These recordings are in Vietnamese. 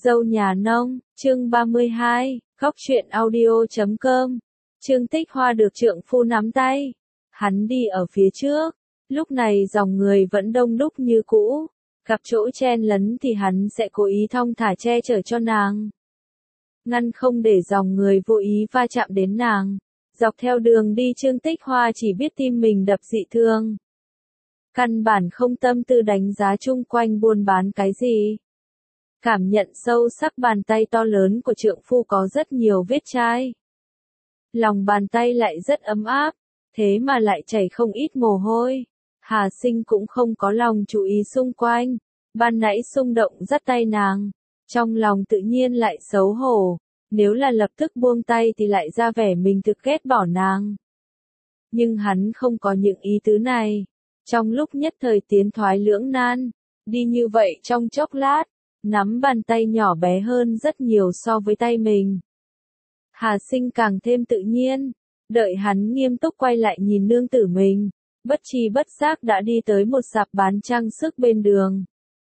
Dâu nhà nông, chương 32, góc truyện audio.com. Trương Tích Hoa được trượng phu nắm tay. Hắn đi ở phía trước. Lúc này dòng người vẫn đông đúc như cũ. Gặp chỗ chen lấn thì hắn sẽ cố ý thong thả che chở cho nàng. Ngăn không để dòng người vô ý va chạm đến nàng. Dọc theo đường đi Trương Tích Hoa chỉ biết tim mình đập dị thương. Căn bản không tâm tư đánh giá chung quanh buôn bán cái gì. Cảm nhận sâu sắc bàn tay to lớn của trượng phu có rất nhiều vết chai. Lòng bàn tay lại rất ấm áp, thế mà lại chảy không ít mồ hôi. Hà Sinh cũng không có lòng chú ý xung quanh, ban nãy xung động dắt tay nàng. Trong lòng tự nhiên lại xấu hổ, nếu là lập tức buông tay thì lại ra vẻ mình thực ghét bỏ nàng. Nhưng hắn không có những ý tứ này. Trong lúc nhất thời tiến thoái lưỡng nan, đi như vậy trong chốc lát, nắm bàn tay nhỏ bé hơn rất nhiều so với tay mình. Hà Sinh càng thêm tự nhiên, đợi hắn nghiêm túc quay lại nhìn nương tử mình, bất tri bất giác đã đi tới một sạp bán trang sức bên đường.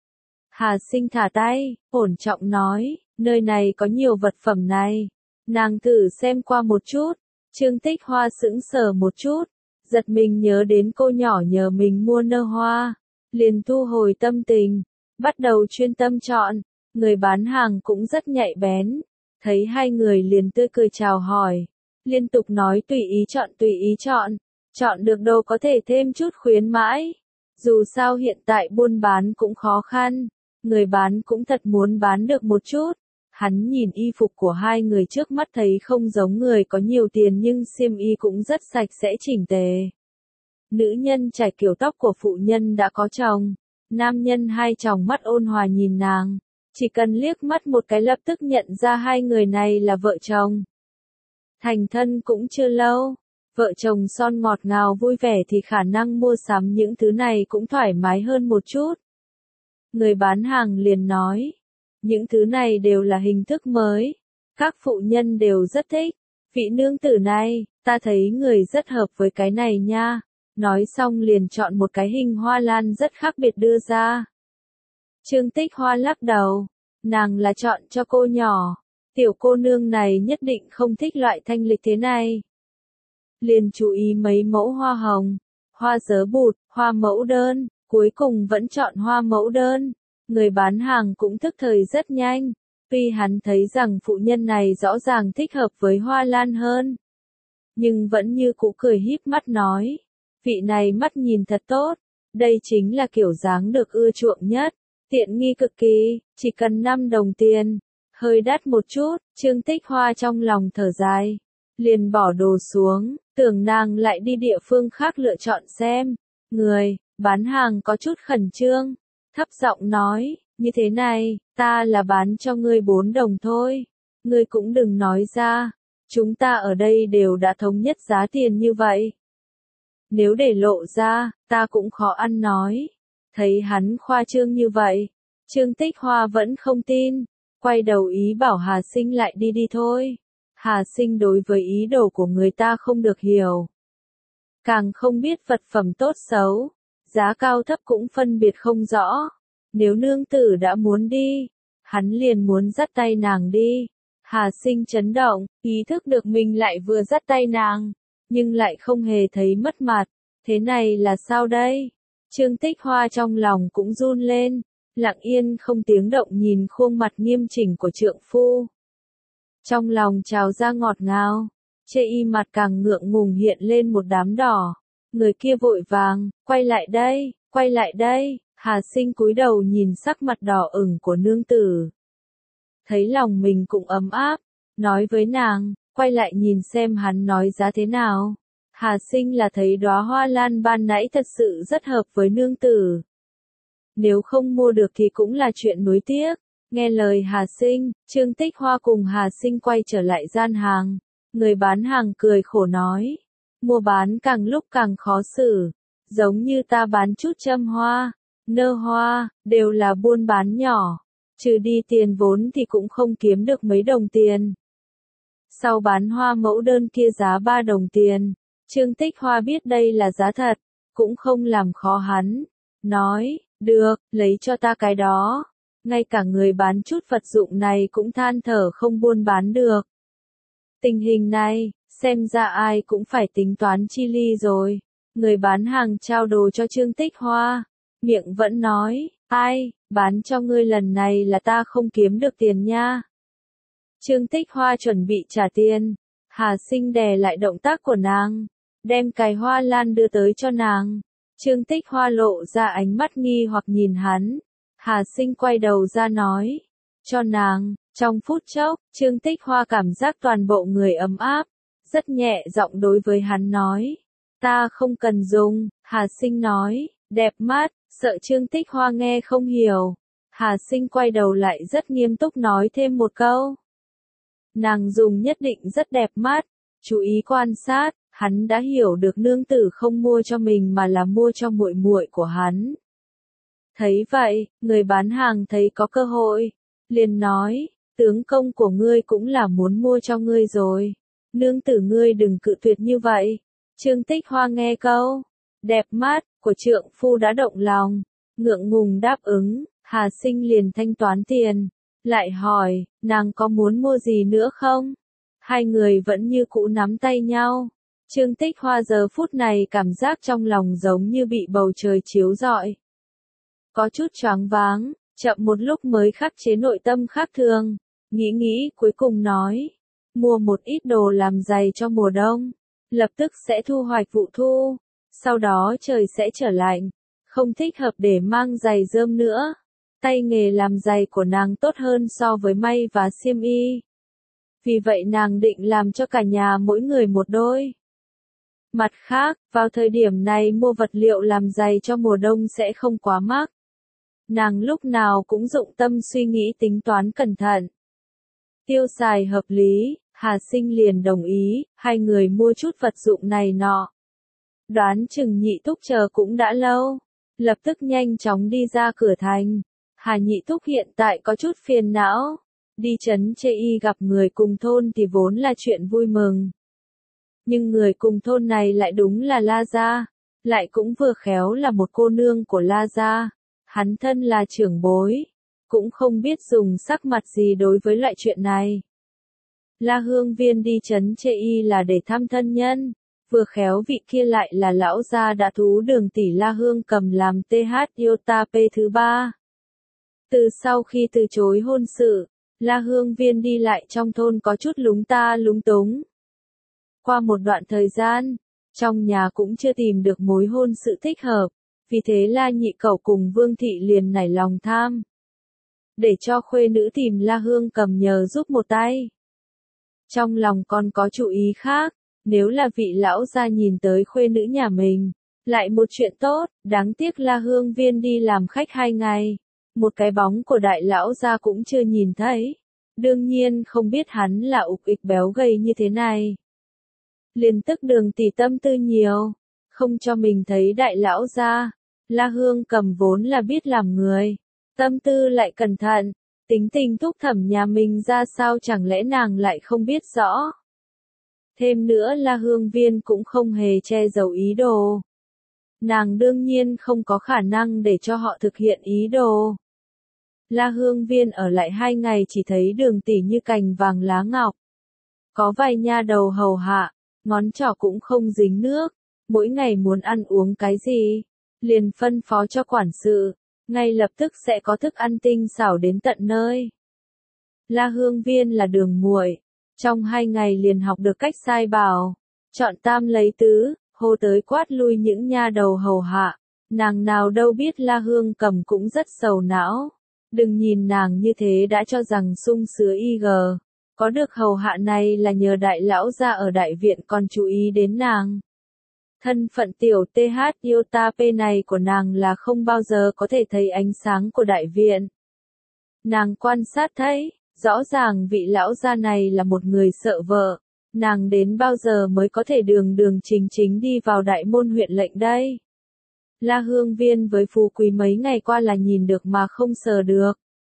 Hà Sinh thả tay, ổn trọng nói, nơi này có nhiều vật phẩm này, nàng thử xem qua một chút. Trương Tích Hoa sững sờ một chút, giật mình nhớ đến cô nhỏ nhờ mình mua nơ hoa, liền thu hồi tâm tình, bắt đầu chuyên tâm chọn. Người bán hàng cũng rất nhạy bén, thấy hai người liền tươi cười chào hỏi, liên tục nói tùy ý chọn, chọn được đâu có thể thêm chút khuyến mãi. Dù sao hiện tại buôn bán cũng khó khăn, người bán cũng thật muốn bán được một chút. Hắn nhìn y phục của hai người trước mắt thấy không giống người có nhiều tiền nhưng xiêm y cũng rất sạch sẽ chỉnh tề. Nữ nhân trải kiểu tóc của phụ nhân đã có chồng, nam nhân hai tròng mắt ôn hòa nhìn nàng, chỉ cần liếc mắt một cái lập tức nhận ra hai người này là vợ chồng. Thành thân cũng chưa lâu, vợ chồng son ngọt ngào vui vẻ thì khả năng mua sắm những thứ này cũng thoải mái hơn một chút. Người bán hàng liền nói, những thứ này đều là hình thức mới, các phụ nhân đều rất thích. Vị nương tử này, ta thấy người rất hợp với cái này nha. Nói xong liền chọn một cái hình hoa lan rất khác biệt đưa ra. Trương Tích Hoa lắc đầu, nàng là chọn cho cô nhỏ, tiểu cô nương này nhất định không thích loại thanh lịch thế này. Liền chú ý mấy mẫu hoa hồng, hoa dớ bụt, hoa mẫu đơn, cuối cùng vẫn chọn hoa mẫu đơn. Người bán hàng cũng thức thời rất nhanh, tuy hắn thấy rằng phụ nhân này rõ ràng thích hợp với hoa lan hơn. Nhưng vẫn như cũ cười híp mắt nói, vị này mắt nhìn thật tốt, đây chính là kiểu dáng được ưa chuộng nhất, tiện nghi cực kỳ, chỉ cần 5 đồng tiền, hơi đắt một chút. Trương Tích Hoa trong lòng thở dài, liền bỏ đồ xuống, tưởng nàng lại đi địa phương khác lựa chọn xem. Người bán hàng có chút khẩn trương, thấp giọng nói, như thế này, ta là bán cho ngươi 4 đồng thôi, ngươi cũng đừng nói ra, chúng ta ở đây đều đã thống nhất giá tiền như vậy. Nếu để lộ ra, ta cũng khó ăn nói. Thấy hắn khoa trương như vậy, Trương Tích Hoa vẫn không tin, quay đầu ý bảo Hà Sinh lại đi đi thôi. Hà Sinh đối với ý đồ của người ta không được hiểu, càng không biết vật phẩm tốt xấu, giá cao thấp cũng phân biệt không rõ. Nếu nương tử đã muốn đi, hắn liền muốn dắt tay nàng đi. Hà Sinh chấn động, ý thức được mình lại vừa dắt tay nàng, nhưng lại không hề thấy mất mặt. Thế này là sao đây? Trương Tích Hoa trong lòng cũng run lên, lặng yên không tiếng động nhìn khuôn mặt nghiêm chỉnh của trượng phu. Trong lòng trào ra ngọt ngào, chê y mặt càng ngượng ngùng hiện lên một đám đỏ. Người kia vội vàng, quay lại đây. Hà Sinh cúi đầu nhìn sắc mặt đỏ ửng của nương tử. Thấy lòng mình cũng ấm áp, nói với nàng, quay lại nhìn xem hắn nói giá thế nào. Hà Sinh là thấy đóa hoa lan ban nãy thật sự rất hợp với nương tử. Nếu không mua được thì cũng là chuyện nuối tiếc. Nghe lời Hà Sinh, Trương Tích Hoa cùng Hà Sinh quay trở lại gian hàng. Người bán hàng cười khổ nói, mua bán càng lúc càng khó xử, giống như ta bán chút châm hoa, nơ hoa, đều là buôn bán nhỏ, trừ đi tiền vốn thì cũng không kiếm được mấy đồng tiền. Sau bán hoa mẫu đơn kia giá 3 đồng tiền, Trương Tích Hoa biết đây là giá thật, cũng không làm khó hắn, nói, được, lấy cho ta cái đó. ngay cả người bán chút vật dụng này cũng than thở không buôn bán được. Tình hình này, xem ra ai cũng phải tính toán chi ly rồi. Người bán hàng trao đồ cho Trương Tích Hoa, miệng vẫn nói, ai, bán cho ngươi lần này là ta không kiếm được tiền nha. Trương Tích Hoa chuẩn bị trả tiền, Hà Sinh đè lại động tác của nàng, đem cài hoa lan đưa tới cho nàng. Trương Tích Hoa lộ ra ánh mắt nghi hoặc nhìn hắn. Hà Sinh quay đầu ra nói, cho nàng. Trong phút chốc, Trương Tích Hoa cảm giác toàn bộ người ấm áp, rất nhẹ giọng đối với hắn nói, ta không cần dùng. Hà Sinh nói, đẹp mắt, sợ Trương Tích Hoa nghe không hiểu. Hà Sinh quay đầu lại rất nghiêm túc nói thêm một câu, nàng dùng nhất định rất đẹp mắt. Chú ý quan sát, hắn đã hiểu được nương tử không mua cho mình mà là mua cho muội muội của hắn. Thấy vậy, người bán hàng thấy có cơ hội, liền nói, tướng công của ngươi cũng là muốn mua cho ngươi rồi. Nương tử ngươi đừng cự tuyệt như vậy. Trương Tích Hoa nghe câu, đẹp mắt, của trượng phu đã động lòng, ngượng ngùng đáp ứng. Hà Sinh liền thanh toán tiền, lại hỏi, nàng có muốn mua gì nữa không? Hai người vẫn như cũ nắm tay nhau. Trương Tích Hoa giờ phút này cảm giác trong lòng giống như bị bầu trời chiếu rọi. Có chút choáng váng, chậm một lúc mới khắc chế nội tâm khác thường. Nghĩ cuối cùng nói, mua một ít đồ làm giày cho mùa đông, lập tức sẽ thu hoạch vụ thu, sau đó trời sẽ trở lạnh, không thích hợp để mang giày rơm nữa. Tay nghề làm giày của nàng tốt hơn so với may và xiêm y. Vì vậy nàng định làm cho cả nhà mỗi người một đôi. Mặt khác, vào thời điểm này mua vật liệu làm giày cho mùa đông sẽ không quá mắc. Nàng lúc nào cũng dụng tâm suy nghĩ tính toán cẩn thận. Tiêu xài hợp lý, Hà Sinh liền đồng ý, hai người mua chút vật dụng này nọ. Đoán chừng Nhị Thúc chờ cũng đã lâu, lập tức nhanh chóng đi ra cửa thành. Hà Nhị Thúc hiện tại có chút phiền não, đi trấn Chê Y gặp người cùng thôn thì vốn là chuyện vui mừng. Nhưng người cùng thôn này lại đúng là La Gia, lại cũng vừa khéo là một cô nương của La Gia. Hắn thân là trưởng bối, cũng không biết dùng sắc mặt gì đối với loại chuyện này. La Hương Viên đi trấn Chê Y là để thăm thân nhân, vừa khéo vị kia lại là lão gia đã thú Đường tỷ La Hương Cầm làm TH Iota P thứ 3. Từ sau khi từ chối hôn sự, La Hương Viên đi lại trong thôn có chút lúng ta lúng túng. Qua một đoạn thời gian, trong nhà cũng chưa tìm được mối hôn sự thích hợp, vì thế La Nhị Cẩu cùng Vương Thị liền nảy lòng tham. Để cho khuê nữ tìm La Hương Cầm nhờ giúp một tay. Trong lòng còn có chủ ý khác, nếu là vị lão gia nhìn tới khuê nữ nhà mình, lại một chuyện tốt, đáng tiếc La Hương Viên đi làm khách 2 ngày. Một cái bóng của đại lão gia cũng chưa nhìn thấy. Đương nhiên không biết hắn là ục ịch béo gầy như thế này. Liền tức Đường tỷ tâm tư nhiều, không cho mình thấy đại lão gia. La Hương Cầm vốn là biết làm người, tâm tư lại cẩn thận, tính tình Thúc Thẩm nhà mình ra sao chẳng lẽ nàng lại không biết rõ. Thêm nữa La Hương Viên cũng không hề che giấu ý đồ. Nàng đương nhiên không có khả năng để cho họ thực hiện ý đồ. La Hương Viên ở lại 2 ngày chỉ thấy Đường tỷ như cành vàng lá ngọc. Có vài nha đầu hầu hạ, ngón trỏ cũng không dính nước, mỗi ngày muốn ăn uống cái gì, liền phân phó cho quản sự, ngay lập tức sẽ có thức ăn tinh xảo đến tận nơi. La Hương Viên là Đường muội, trong 2 ngày liền học được cách sai bảo, chọn tam lấy tứ, hô tới quát lui những nha đầu hầu hạ. Nàng nào đâu biết La Hương Cầm cũng rất sầu não. Đừng nhìn nàng như thế đã cho rằng sung sứa IG. Có được hầu hạ này là nhờ đại lão gia ở đại viện còn chú ý đến nàng. Thân phận tiểu TH Iota P này của nàng là không bao giờ có thể thấy ánh sáng của đại viện. Nàng quan sát thấy, rõ ràng vị lão gia này là một người sợ vợ. Nàng đến bao giờ mới có thể đường đường chính chính đi vào đại môn huyện lệnh đây? La Hương Viên với phú quý mấy ngày qua là nhìn được mà không sờ được.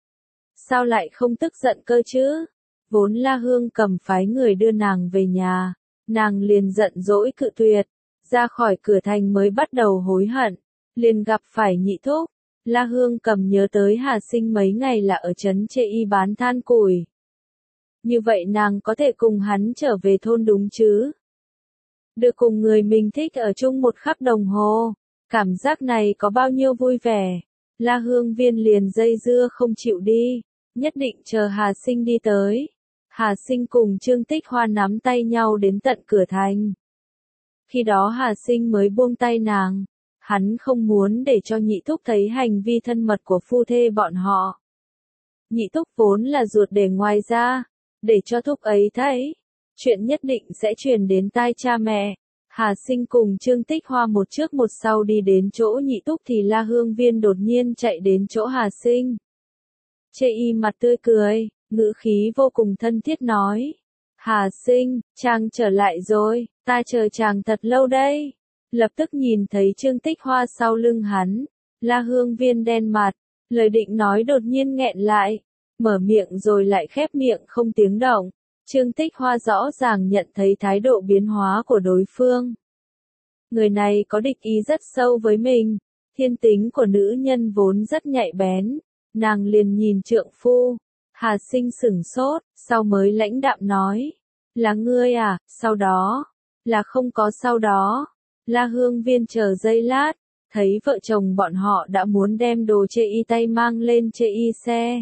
Sao lại không tức giận cơ chứ? Vốn La Hương Cầm phái người đưa nàng về nhà, nàng liền giận dỗi cự tuyệt, ra khỏi cửa thành mới bắt đầu hối hận, liền gặp phải Nhị Thúc. La Hương Cầm nhớ tới Hà Sinh mấy ngày là ở trấn Chê Y bán than củi. Như vậy nàng có thể cùng hắn trở về thôn đúng chứ? Được cùng người mình thích ở chung một khắc đồng hồ, cảm giác này có bao nhiêu vui vẻ. La Hương Viên liền dây dưa không chịu đi, nhất định chờ Hà Sinh đi tới. Hà Sinh cùng Trương Tích Hoa nắm tay nhau đến tận cửa thành. Khi đó Hà Sinh mới buông tay nàng, hắn không muốn để cho nhị thúc thấy hành vi thân mật của phu thê bọn họ. Nhị thúc vốn là ruột để ngoài ra, để cho thúc ấy thấy, chuyện nhất định sẽ truyền đến tai cha mẹ. Hà Sinh cùng Trương Tích Hoa một trước một sau đi đến chỗ nhị thúc thì La Hương Viên đột nhiên chạy đến chỗ Hà Sinh. Chê Y mặt tươi cười, ngữ khí vô cùng thân thiết nói. Hà Sinh, chàng trở lại rồi, ta chờ chàng thật lâu đây. Lập tức nhìn thấy Trương Tích Hoa sau lưng hắn, La Hương Viên đen mặt, lời định nói đột nhiên nghẹn lại, mở miệng rồi lại khép miệng không tiếng động. Trương Tích Hoa rõ ràng nhận thấy thái độ biến hóa của đối phương. Người này có địch ý rất sâu với mình, thiên tính của nữ nhân vốn rất nhạy bén, nàng liền nhìn trượng phu. Hà Sinh sửng sốt, sau mới lãnh đạm nói, là ngươi à, sau đó, là không có sau đó. La Hương Viên chờ giây lát, thấy vợ chồng bọn họ đã muốn đem đồ Chê Y tay mang lên Chê Y xe.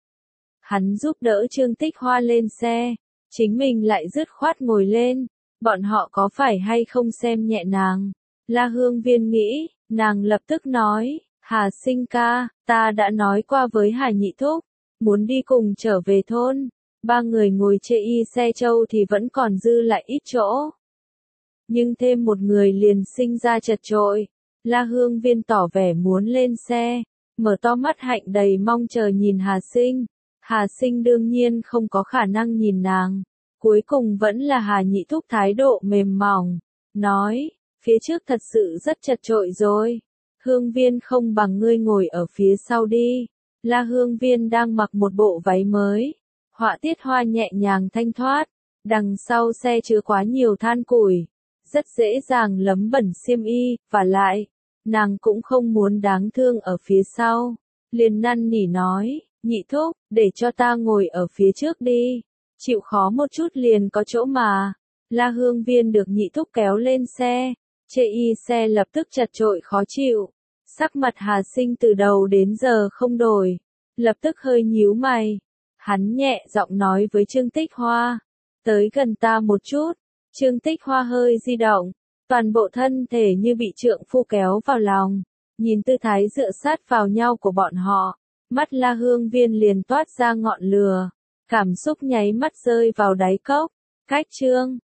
Hắn giúp đỡ Trương Tích Hoa lên xe, chính mình lại dứt khoát ngồi lên, bọn họ có phải hay không xem nhẹ nàng. La Hương Viên nghĩ, nàng lập tức nói, Hà Sinh ca, ta đã nói qua với Hà nhị thúc, muốn đi cùng trở về thôn, ba người ngồi Chê Y xe trâu thì vẫn còn dư lại ít chỗ. Nhưng thêm một người liền sinh ra chật chội. La Hương Viên tỏ vẻ muốn lên xe, mở to mắt hạnh đầy mong chờ nhìn Hà Sinh. Hà Sinh đương nhiên không có khả năng nhìn nàng, cuối cùng vẫn là Hà nhị thúc thái độ mềm mỏng, nói, phía trước thật sự rất chật chội rồi, Hương Viên không bằng ngươi ngồi ở phía sau đi. La Hương Viên đang mặc một bộ váy mới, họa tiết hoa nhẹ nhàng thanh thoát, đằng sau xe chứa quá nhiều than củi, rất dễ dàng lấm bẩn xiêm y, và lại, nàng cũng không muốn đáng thương ở phía sau, liền năn nỉ nói, nhị thúc, để cho ta ngồi ở phía trước đi, chịu khó một chút liền có chỗ mà. La Hương Viên được nhị thúc kéo lên xe, Chê Y xe lập tức chật chội khó chịu, sắc mặt Hà Sinh từ đầu đến giờ không đổi, lập tức hơi nhíu mày, hắn nhẹ giọng nói với Trương Tích Hoa, tới gần ta một chút. Trương Tích Hoa hơi di động, toàn bộ thân thể như bị trượng phu kéo vào lòng, nhìn tư thái dựa sát vào nhau của bọn họ, mắt La Hương Viên liền toát ra ngọn lửa, cảm xúc nháy mắt rơi vào đáy cốc. Cách chương